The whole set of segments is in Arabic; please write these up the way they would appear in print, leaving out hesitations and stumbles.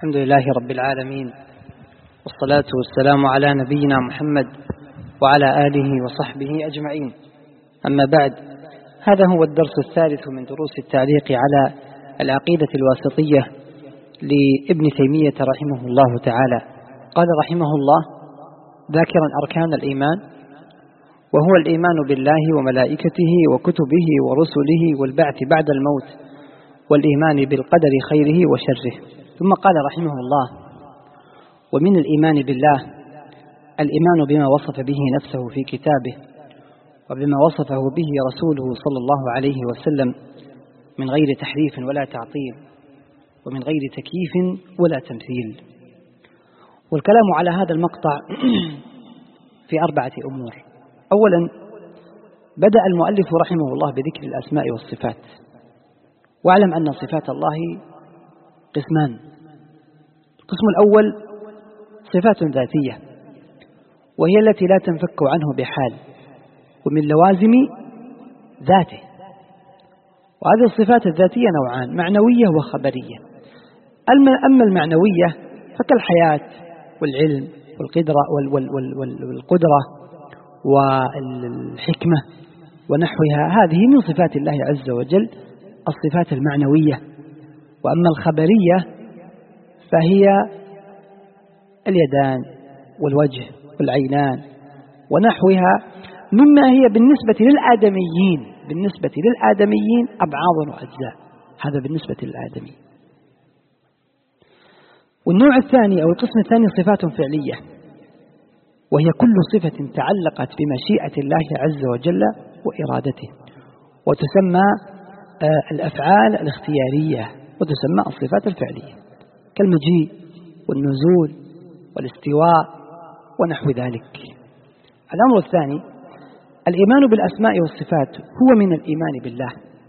الحمد لله رب العالمين، والصلاة والسلام على نبينا محمد وعلى آله وصحبه أجمعين. أما بعد، هذا هو الدرس الثالث من دروس التعليق على العقيدة الواسطية لابن تيمية رحمه الله تعالى. قال رحمه الله ذاكرا أركان الإيمان، وهو الإيمان بالله وملائكته وكتبه ورسله والبعث بعد الموت والإيمان بالقدر خيره وشره. ثم قال رحمه الله: ومن الإيمان بالله الإيمان بما وصف به نفسه في كتابه، وبما وصفه به رسوله صلى الله عليه وسلم من غير تحريف ولا تعطيل، ومن غير تكييف ولا تمثيل. والكلام على هذا المقطع في 4 أمور. أولا، بدأ المؤلف رحمه الله بذكر الأسماء والصفات. واعلم أن صفات الله قسمان: القسم الأول صفات ذاتية، وهي التي لا تنفك عنه بحال، ومن لوازم ذاته. وهذه الصفات الذاتية نوعان: معنوية وخبرية. أما المعنوية فكالحياة والعلم والقدرة والحكمة ونحوها، هذه من صفات الله عز وجل، الصفات المعنوية. وأما الخبرية فهي اليدان والوجه والعينان ونحوها، مما هي بالنسبة للآدميين أبعاض وأجزاء. هذا بالنسبة للآدمي. والنوع الثاني أو القسم الثاني صفات فعلية، وهي كل صفة تعلقت بمشيئة الله عز وجل وإرادته، وتسمى الأفعال الاختيارية، وتسمى الصفات الفعلية، كالمجيء والنزول والاستواء ونحو ذلك. الأمر الثاني الإيمان بالأسماء والصفات، هو من الإيمان بالله.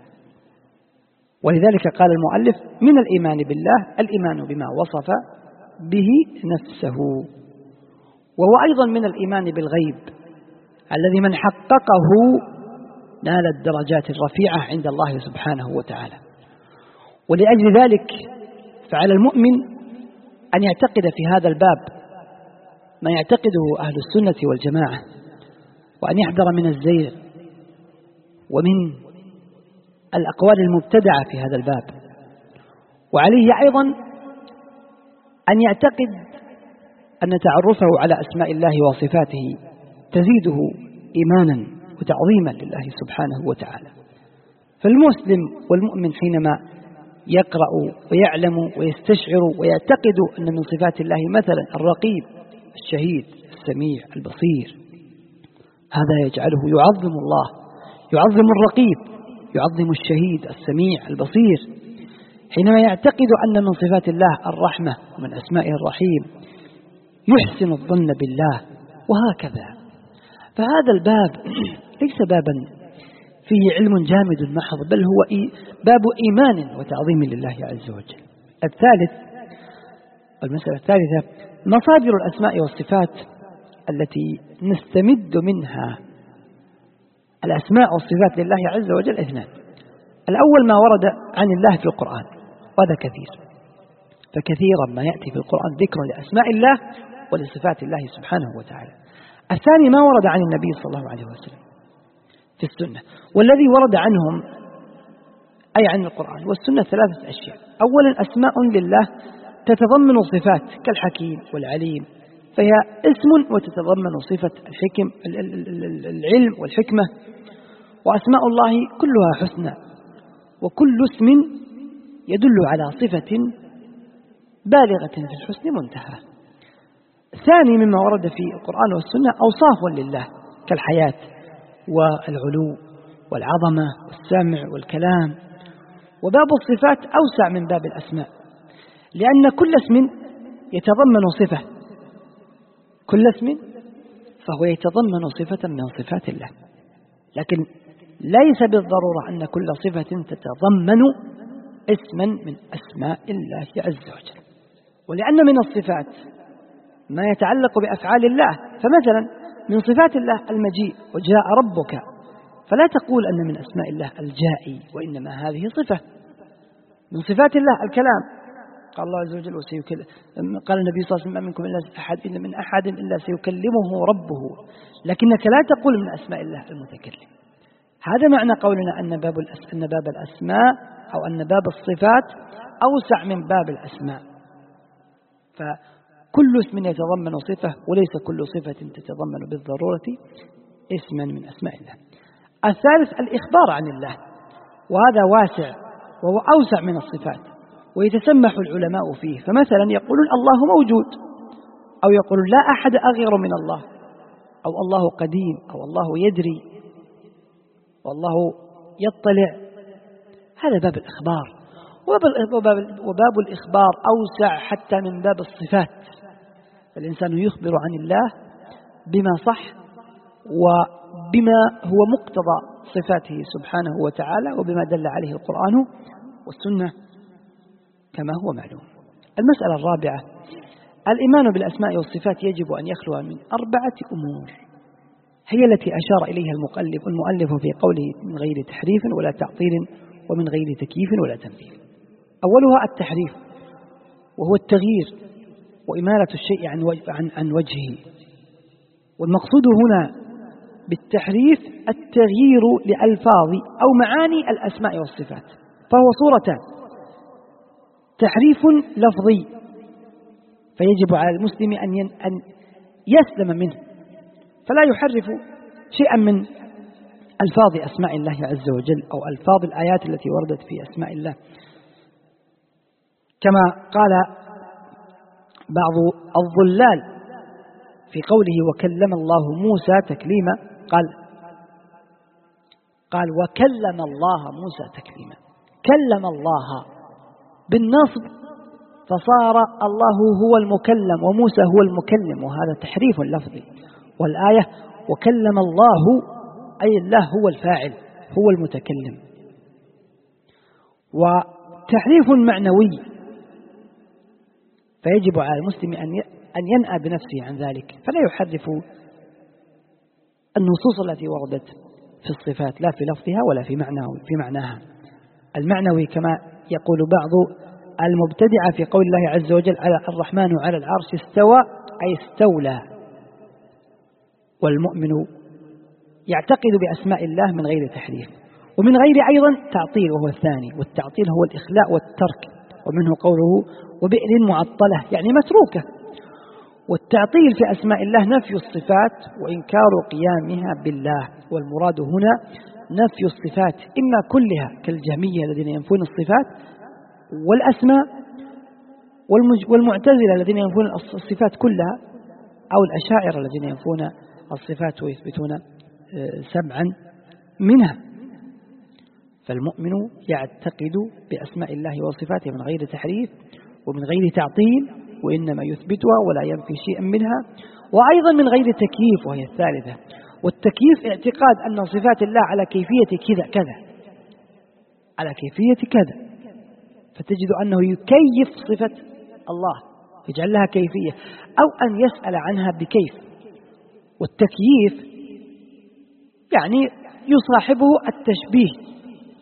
ولذلك قال المؤلف: من الإيمان بالله الإيمان بما وصف به نفسه. وهو أيضا من الإيمان بالغيب، الذي من حققه نال الدرجات الرفيعة عند الله سبحانه وتعالى. ولأجل ذلك فعلى المؤمن أن يعتقد في هذا الباب ما يعتقده أهل السنة والجماعة، وأن يحذر من الزيغ ومن الأقوال المبتدعة في هذا الباب. وعليه أيضا أن يعتقد أن تعرفه على أسماء الله وصفاته تزيده إيمانا وتعظيما لله سبحانه وتعالى. فالمسلم والمؤمن حينما يقرأ ويعلم ويستشعر ويعتقد أن من صفات الله مثلا الرقيب، الشهيد، السميع، البصير، هذا يجعله يعظم الله، يعظم الرقيب، يعظم الشهيد، السميع، البصير. حينما يعتقد أن من صفات الله الرحمة ومن أسمائه الرحيم، يحسن الظن بالله، وهكذا. فهذا الباب ليس بابا فيه علم جامد محض، بل هو باب إيمان وتعظيم لله عز وجل. المسألة الثالثة مصادر الأسماء والصفات التي نستمد منها الأسماء والصفات لله عز وجل 2. الأول ما ورد عن الله في القرآن، وهذا كثير، فكثيرا ما يأتي في القرآن ذكر لأسماء الله ولصفات الله سبحانه وتعالى. الثاني ما ورد عن النبي صلى الله عليه وسلم في السنة. والذي ورد عنهم أي عن القرآن والسنة 3 أشياء. أولا أسماء لله تتضمن صفات كالحكيم والعليم، فهي اسم وتتضمن صفة العلم والحكمة. وأسماء الله كلها حسنى، وكل اسم يدل على صفة بالغة في الحسن منتهى. الثاني مما ورد في القرآن والسنة أوصاف لله كالحياة والعلو والعظمة والسمع والكلام. وباب الصفات أوسع من باب الأسماء، لأن كل اسم يتضمن صفة، كل اسم فهو يتضمن صفة من صفات الله، لكن ليس بالضرورة أن كل صفة تتضمن اسما من أسماء الله عز وجل. ولأن من الصفات ما يتعلق بأفعال الله، فمثلا من صفات الله المجيء، وجاء ربك، فلا تقول أن من أسماء الله الجائي، وإنما هذه صفة. من صفات الله الكلام، قال الله عز وجل قال النبي صلى الله عليه وسلم: ما منكم من أحد إلا سيكلمه ربه، لكنك لا تقول من أسماء الله المتكلم. هذا معنى قولنا أن باب الأسماء أو أن باب الصفات أوسع من باب الأسماء، فكل اسم يتضمن صفة، وليس كل صفة تتضمن بالضرورة اسما من أسماء الله. الثالث الإخبار عن الله، وهذا واسع وهو أوسع من الصفات، ويتسمح العلماء فيه. فمثلا يقولون الله موجود، أو يقولون لا أحد أغير من الله، أو الله قديم، أو الله يدري، والله يطلع. هذا باب الإخبار. وباب الإخبار أوسع حتى من باب الصفات، فالإنسان يخبر عن الله بما صح وبما هو مقتضى صفاته سبحانه وتعالى، وبما دل عليه القرآن والسنة كما هو معلوم. المسألة الرابعة: الإيمان بالأسماء والصفات يجب أن يخلو من 4 أمور، هي التي أشار إليها المؤلف في قوله: من غير تحريف ولا تعطيل، ومن غير تكييف ولا تمثيل. أولها التحريف، وهو التغيير وإمالة الشيء عن وجهه. والمقصود هنا بالتحريف التغيير لألفاظ أو معاني الأسماء والصفات، فهو صورتان: تحريف لفظي، فيجب على المسلم أن يسلم منه، فلا يحرف شيئا من ألفاظ أسماء الله عز وجل أو ألفاظ الآيات التي وردت في أسماء الله، كما قال بعض الضلال في قوله: وكلم الله موسى تكليما، قال وكلم الله موسى تكليما، كلم الله بالنصب، فصار الله هو المكلم وموسى هو المكلم، وهذا تحريف لفظي. والآية وكلم الله أي الله هو الفاعل هو المتكلم. وتحريف معنوي، فيجب على المسلم أن ينأى بنفسه عن ذلك، فلا يحرف النصوص التي وردت في الصفات، لا في لفظها ولا في معناها. المعنوي كما يقول بعض المبتدعة في قول الله عز وجل: على الرحمن على العرش استوى، أي استولى. والمؤمن يعتقد بأسماء الله من غير تحريف، ومن غير أيضا تعطيل، وهو الثاني. والتعطيل هو الإخلاء والترك، ومنه قوله: وبئر معطلة، يعني متروكة. والتعطيل في أسماء الله نفي الصفات وإنكار قيامها بالله، والمراد هنا نفي الصفات إما كلها كالجهمية الذين ينفون الصفات والأسماء، والمعتزلة الذين ينفون الصفات كلها، أو الأشاعرة الذين ينفون الصفات ويثبتون 7 منها. فالمؤمن يعتقد بأسماء الله وصفاته من غير تحريف ومن غير تعطيل، وإنما يثبتها ولا ينفي شيئا منها، وأيضا من غير تكييف، وهي الثالثة. والتكييف اعتقاد أن صفات الله على كيفية كذا على كيفية كذا، فتجد أنه يكيف صفة الله، يجعل لها كيفية، أو أن يسأل عنها بكيف. والتكييف يعني يصاحبه التشبيه.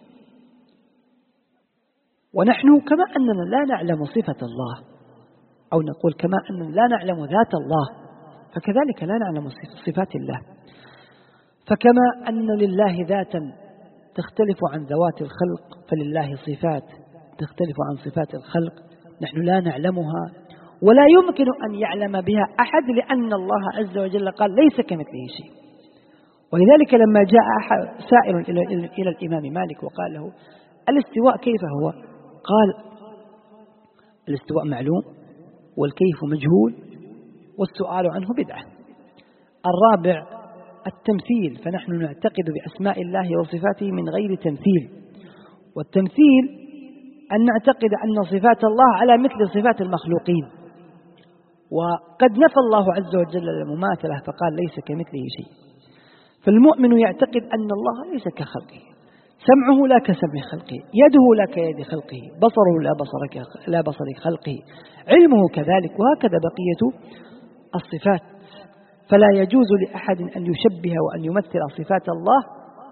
ونحن كما أننا لا نعلم صفة الله، أو نقول كما أننا لا نعلم ذات الله، فكذلك لا نعلم صفات الله. فكما أن لله ذاتا تختلف عن ذوات الخلق، فلله صفات تختلف عن صفات الخلق نحن لا نعلمها، ولا يمكن أن يعلم بها أحد، لأن الله عز وجل قال: ليس كمثله شيء. ولذلك لما جاء سائل إلى الإمام مالك وقال له: الاستواء كيف هو؟ قال: الاستواء معلوم، والكيف مجهول، والسؤال عنه بدعة. الرابع التمثيل، فنحن نعتقد بأسماء الله وصفاته من غير تمثيل. والتمثيل أن نعتقد أن صفات الله على مثل صفات المخلوقين، وقد نفى الله عز وجل المماثلة فقال: ليس كمثله شيء. فالمؤمن يعتقد أن الله ليس كخلقه، سمعه لا كسمع خلقه، يده لا كيد خلقه، بصره لا بصر خلقه، علمه كذلك، وهكذا بقية الصفات. فلا يجوز لأحد أن يشبه وأن يمثل صفات الله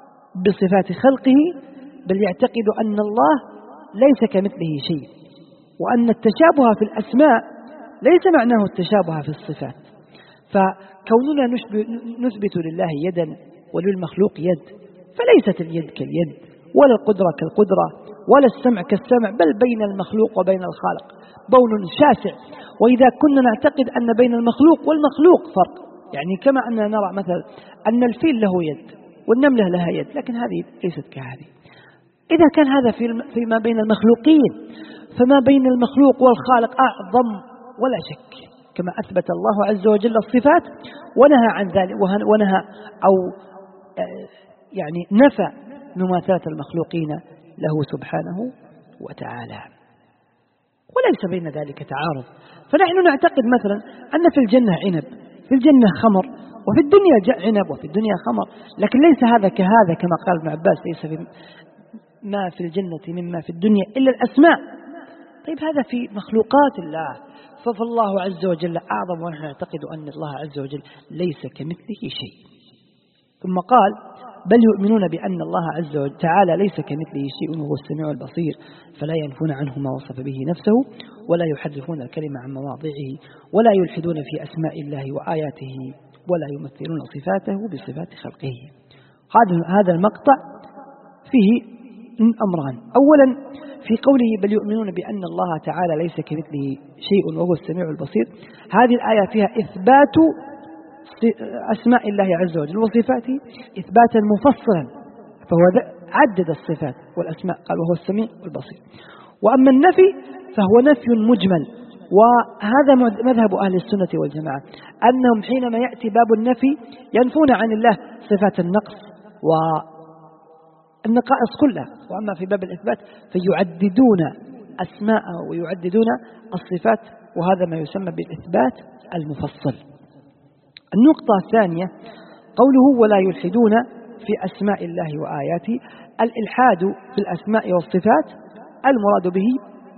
بصفات خلقه، بل يعتقد أن الله ليس كمثله شيء. وأن التشابه في الأسماء ليس معناه التشابه في الصفات. فكوننا نثبت لله يدا وللمخلوق يد، فليست اليد كاليد ولا القدرة كالقدرة ولا السمع كالسمع، بل بين المخلوق وبين الخالق بون شاسع. وإذا كنا نعتقد أن بين المخلوق والمخلوق فرق، يعني كما أننا نرى مثلا أن الفيل له يد والنملة لها يد، لكن هذه ليست كهذه. إذا كان هذا فيما بين المخلوقين، فما بين المخلوق والخالق أعظم ولا شك، كما أثبت الله عز وجل الصفات ونهى عن ذلك، ونهى أو يعني نفى مماثلة المخلوقين له سبحانه وتعالى، وليس بين ذلك تعارض. فنحن نعتقد مثلا أن في الجنة عنب، في الجنة خمر، وفي الدنيا عنب وفي الدنيا خمر، لكن ليس هذا كهذا، كما قال ابن عباس ليس في ما في الجنة مما في الدنيا إلا الأسماء. طيب هذا في مخلوقات الله، فالله عز وجل أعظم، ونحن نعتقد أن الله عز وجل ليس كمثله شيء. ثم قال بل يؤمنون بأن الله عز وجل تعالى ليس كمثله شيء وهو السميع البصير، فلا ينفون عنه ما وصف به نفسه ولا يحرفون الكلمة عن مواضعه ولا يلحدون في أسماء الله وآياته ولا يمثلون صفاته بصفات خلقه. هذا المقطع فيه أمران. أولا في قوله بل يؤمنون بأن الله تعالى ليس كمثله شيء وهو السميع البصير، هذه الآية فيها إثبات أسماء الله عز وجل وصفاته إثباتا مفصلا، فهو عدد الصفات والأسماء قال وهو السميع والبصير. وأما النفي فهو نفي مجمل، وهذا مذهب أهل السنة والجماعة، أنهم حينما يأتي باب النفي ينفون عن الله صفات النقص والنقائص كلها، وأما في باب الإثبات فيعددون أسماءه ويعددون الصفات، وهذا ما يسمى بالإثبات المفصل. النقطة الثانية قوله ولا يلحدون في أسماء الله وآياته، الإلحاد في الأسماء والصفات المراد به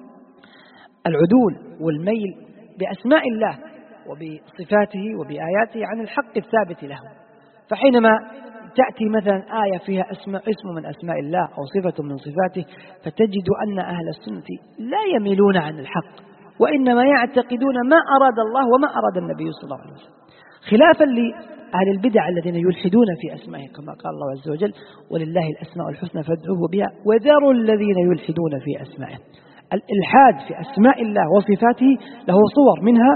العدول والميل بأسماء الله وبصفاته وبآياته عن الحق الثابت له. فحينما تأتي مثلا آية فيها اسم من أسماء الله أو صفة من صفاته، فتجد أن أهل السنة لا يميلون عن الحق، وإنما يعتقدون ما أراد الله وما أراد النبي صلى الله عليه وسلم، خلافا لأهل البدع الذين يلحدون في أسمائه، كما قال الله عز وجل ولله الأسماء الحسنى فادعوه بها وذروا الذين يلحدون في أسمائه. الإلحاد في أسماء الله وصفاته له صور، منها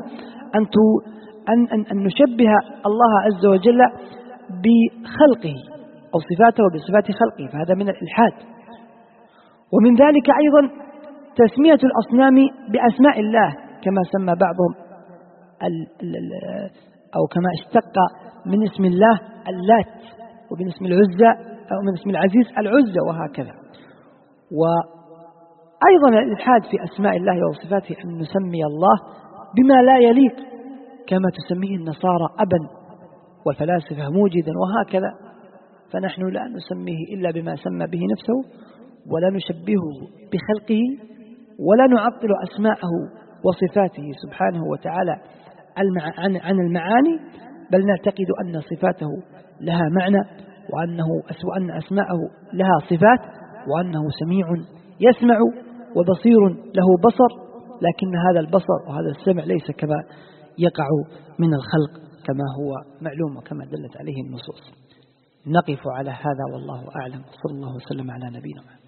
أن نشبه الله عز وجل بخلقه أو صفاته بصفات خلقه، فهذا من الإلحاد. ومن ذلك أيضا تسمية الأصنام بأسماء الله، كما سمى بعضهم أو كما اشتق من اسم الله اللات، ومن اسم العزة أو من اسم العزيز العزة، وهكذا. وأيضا الإلحاد في أسماء الله وصفاته أن نسمي الله بما لا يليق، كما تسميه النصارى أبا والفلاسفة موجدا وهكذا، فنحن لا نسميه إلا بما سمى به نفسه، ولا نشبهه بخلقه، ولا نعطل أسماءه وصفاته سبحانه وتعالى عن المعاني، بل نعتقد أن صفاته لها معنى، وأن أسماءه لها صفات، وأنه سميع يسمع وبصير له بصر، لكن هذا البصر وهذا السمع ليس كما يقع من الخلق كما هو معلوم وكما دلت عليه النصوص. نقف على هذا والله أعلم، صلى الله وسلم على نبينا محمد.